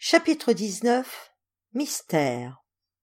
Chapitre 19. Mystère.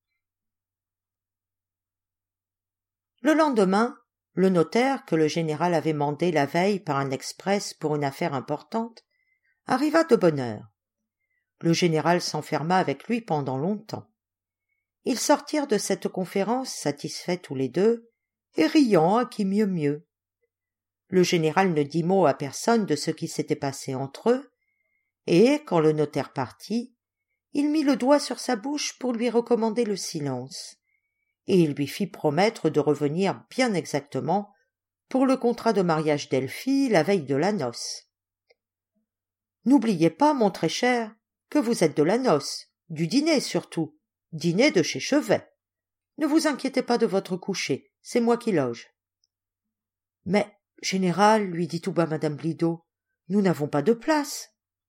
Le lendemain, le notaire, que le général avait mandé la veille par un express pour une affaire importante, arriva de bonne heure. Le général s'enferma avec lui pendant longtemps. Ils sortirent de cette conférence satisfaits tous les deux, et riant à qui mieux mieux. Le général ne dit mot à personne de ce qui s'était passé entre eux, et, quand le notaire partit, il mit le doigt sur sa bouche pour lui recommander le silence, et il lui fit promettre de revenir bien exactement pour le contrat de mariage d'Elfie la veille de la noce. « N'oubliez pas, mon très cher, que vous êtes de la noce, du dîner surtout, dîner de chez Chevet. Ne vous inquiétez pas de votre coucher, c'est moi qui loge. »« Mais, général, lui dit tout bas madame Blido, nous n'avons pas de place. »«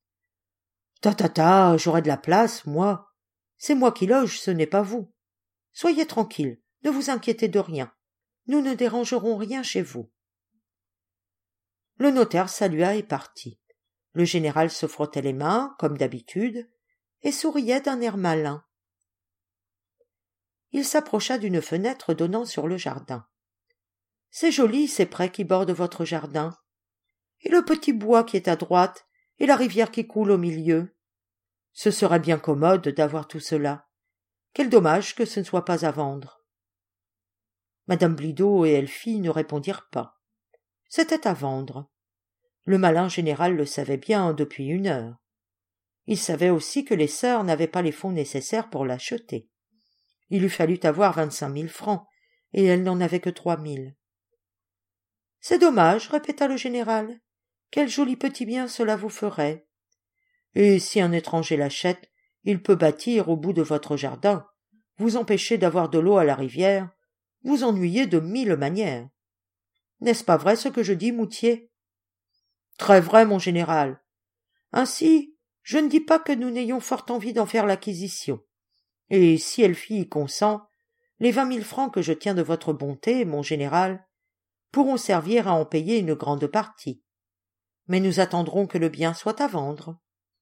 Ta, j'aurai de la place, moi. C'est moi qui loge, ce n'est pas vous. Soyez tranquille, ne vous inquiétez de rien. Nous ne dérangerons rien chez vous. » Le notaire salua et partit. Le général se frottait les mains, comme d'habitude, et souriait d'un air malin. Il s'approcha d'une fenêtre donnant sur le jardin. « C'est joli, ces prés qui bordent votre jardin. Et le petit bois qui est à droite, et la rivière qui coule au milieu. Ce serait bien commode d'avoir tout cela. Quel dommage que ce ne soit pas à vendre. » Madame Blido et Elfie ne répondirent pas. C'était à vendre. Le malin général le savait bien depuis une heure. Il savait aussi que les sœurs n'avaient pas les fonds nécessaires pour l'acheter. Il eût fallu avoir 25 000 francs, et elles n'en avaient que 3 000. « C'est dommage, répéta le général. Quel joli petit bien cela vous ferait. Et si un étranger l'achète, il peut bâtir au bout de votre jardin, vous empêcher d'avoir de l'eau à la rivière, vous ennuyer de 1000 manières. N'est-ce pas vrai ce que je dis, Moutier ? » ?»« Très vrai, mon général. Ainsi, je ne dis pas que nous n'ayons fort envie d'en faire l'acquisition. Et si Elfie y consent, les 20 000 francs que je tiens de votre bonté, mon général, pourront servir à en payer une grande partie. Mais nous attendrons que le bien soit à vendre. »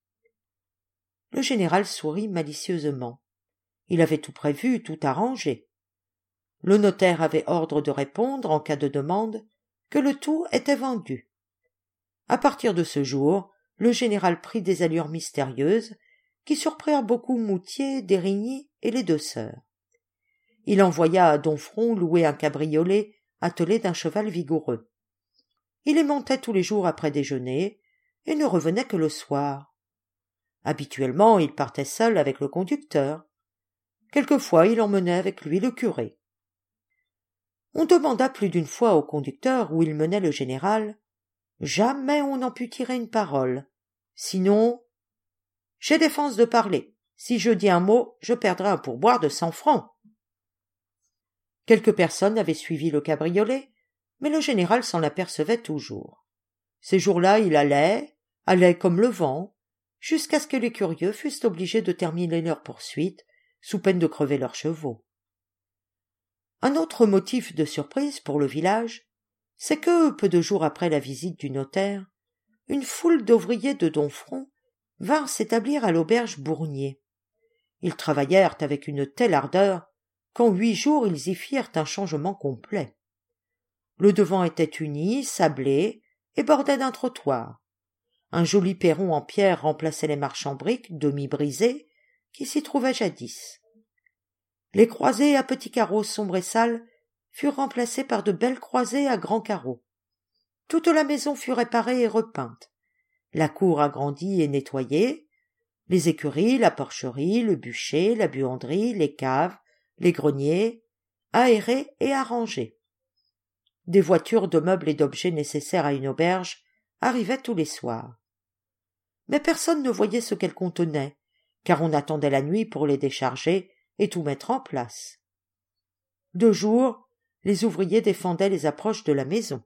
Le général sourit malicieusement. Il avait tout prévu, tout arrangé. Le notaire avait ordre de répondre, en cas de demande, que le tout était vendu. À partir de ce jour, le général prit des allures mystérieuses qui surprirent beaucoup Moutier, D'Érigny et les deux sœurs. Il envoya à Domfront louer un cabriolet attelé d'un cheval vigoureux. Il y montait tous les jours après déjeuner et ne revenait que le soir. Habituellement, il partait seul avec le conducteur. Quelquefois, il emmenait avec lui le curé. On demanda plus d'une fois au conducteur où il menait le général. Jamais on n'en put tirer une parole. Sinon, « J'ai défense de parler. Si je dis un mot, je perdrai un pourboire de 100 francs. » Quelques personnes avaient suivi le cabriolet, mais le général s'en apercevait toujours. Ces jours-là, il allait comme le vent, jusqu'à ce que les curieux fussent obligés de terminer leur poursuite, sous peine de crever leurs chevaux. Un autre motif de surprise pour le village, c'est que, peu de jours après la visite du notaire, une foule d'ouvriers de Domfront vinrent s'établir à l'auberge Bournier. Ils travaillèrent avec une telle ardeur qu'en 8 jours ils y firent un changement complet. Le devant était uni, sablé, et bordait d'un trottoir. Un joli perron en pierre remplaçait les marches en briques, demi-brisées, qui s'y trouvaient jadis. Les croisées à petits carreaux sombres et sales furent remplacées par de belles croisées à grands carreaux. Toute la maison fut réparée et repeinte. La cour agrandie et nettoyée, les écuries, la porcherie, le bûcher, la buanderie, les caves, les greniers, aérés et arrangés. Des voitures de meubles et d'objets nécessaires à une auberge arrivaient tous les soirs. Mais personne ne voyait ce qu'elles contenaient, car on attendait la nuit pour les décharger et tout mettre en place. De jour, les ouvriers défendaient les approches de la maison.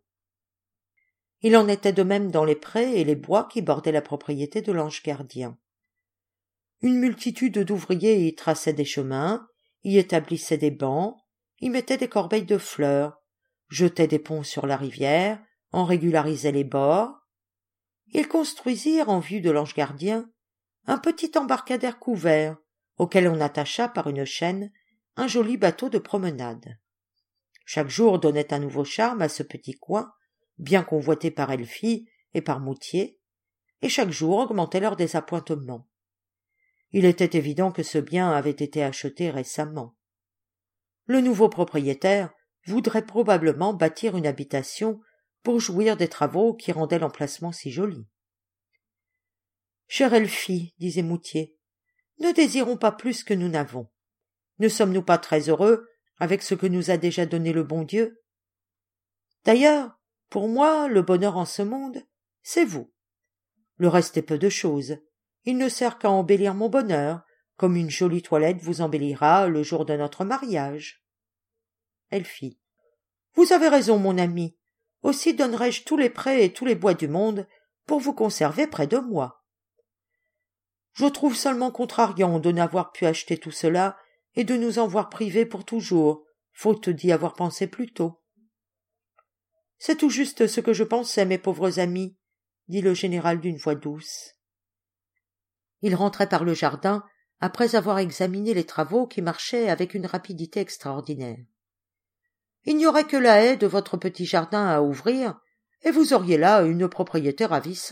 Il en était de même dans les prés et les bois qui bordaient la propriété de l'ange gardien. Une multitude d'ouvriers y traçaient des chemins, y établissaient des bancs, y mettaient des corbeilles de fleurs, jetaient des ponts sur la rivière, en régularisaient les bords. Ils construisirent, en vue de l'ange gardien, un petit embarcadère couvert, auquel on attacha par une chaîne un joli bateau de promenade. Chaque jour donnait un nouveau charme à ce petit coin, bien convoité par Elfie et par Moutier, et chaque jour augmentait leur désappointement. Il était évident que ce bien avait été acheté récemment. Le nouveau propriétaire voudrait probablement bâtir une habitation pour jouir des travaux qui rendaient l'emplacement si joli. « Chère Elfie, disait Moutier, ne désirons pas plus que nous n'avons. Ne sommes-nous pas très heureux avec ce que nous a déjà donné le bon Dieu? D'ailleurs, pour moi, le bonheur en ce monde, c'est vous. Le reste est peu de chose. Il ne sert qu'à embellir mon bonheur, comme une jolie toilette vous embellira le jour de notre mariage. » Elfie. « Vous avez raison, mon ami. Aussi donnerais-je tous les prés et tous les bois du monde pour vous conserver près de moi. Je trouve seulement contrariant de n'avoir pu acheter tout cela et de nous en voir privés pour toujours, faute d'y avoir pensé plus tôt. »« C'est tout juste ce que je pensais, mes pauvres amis, » dit le général d'une voix douce. Il rentrait par le jardin après avoir examiné les travaux qui marchaient avec une rapidité extraordinaire. « Il n'y aurait que la haie de votre petit jardin à ouvrir, et vous auriez là une propriété ravissante. »«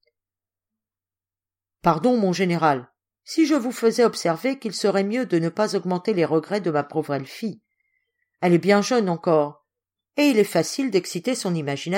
Pardon, mon général, si je vous faisais observer qu'il serait mieux de ne pas augmenter les regrets de ma pauvre Elfie. Elle est bien jeune encore, et il est facile d'exciter son imagination. »«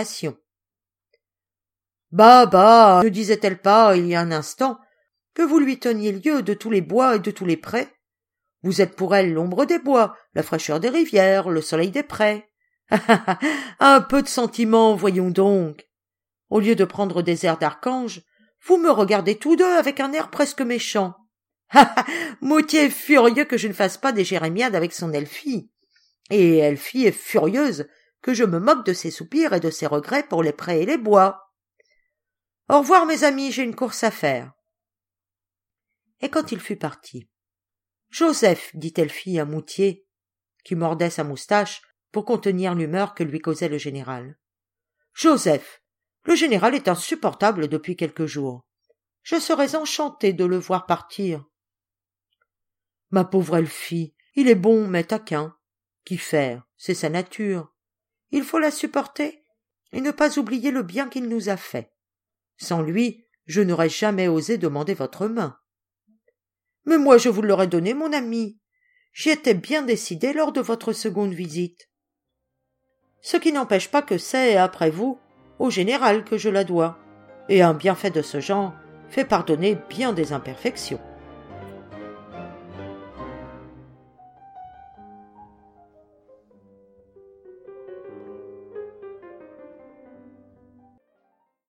Bah, ne disait-elle pas, il y a un instant, que vous lui teniez lieu de tous les bois et de tous les prés? Vous êtes pour elle l'ombre des bois, la fraîcheur des rivières, le soleil des prés. Un peu de sentiment, voyons donc. Au lieu de prendre des airs d'archange, vous me regardez tous deux avec un air presque méchant. Moutier est furieux que je ne fasse pas des jérémiades avec son Elfie. Et Elfie est furieuse que je me moque de ses soupirs et de ses regrets pour les prés et les bois. Au revoir, mes amis, j'ai une course à faire. » Et quand il fut parti, « Joseph, dit Elfie à Moutier, qui mordait sa moustache pour contenir l'humeur que lui causait le général. « Joseph, le général est insupportable depuis quelques jours. Je serais enchanté de le voir partir. »« Ma pauvre Elfie, il est bon mais taquin. Qu'y faire? C'est sa nature. Il faut la supporter et ne pas oublier le bien qu'il nous a fait. Sans lui, je n'aurais jamais osé demander votre main. »« Mais moi je vous l'aurais donné, mon ami. J'y étais bien décidé lors de votre seconde visite. Ce qui n'empêche pas que c'est, après vous, au général que je la dois, et un bienfait de ce genre fait pardonner bien des imperfections. »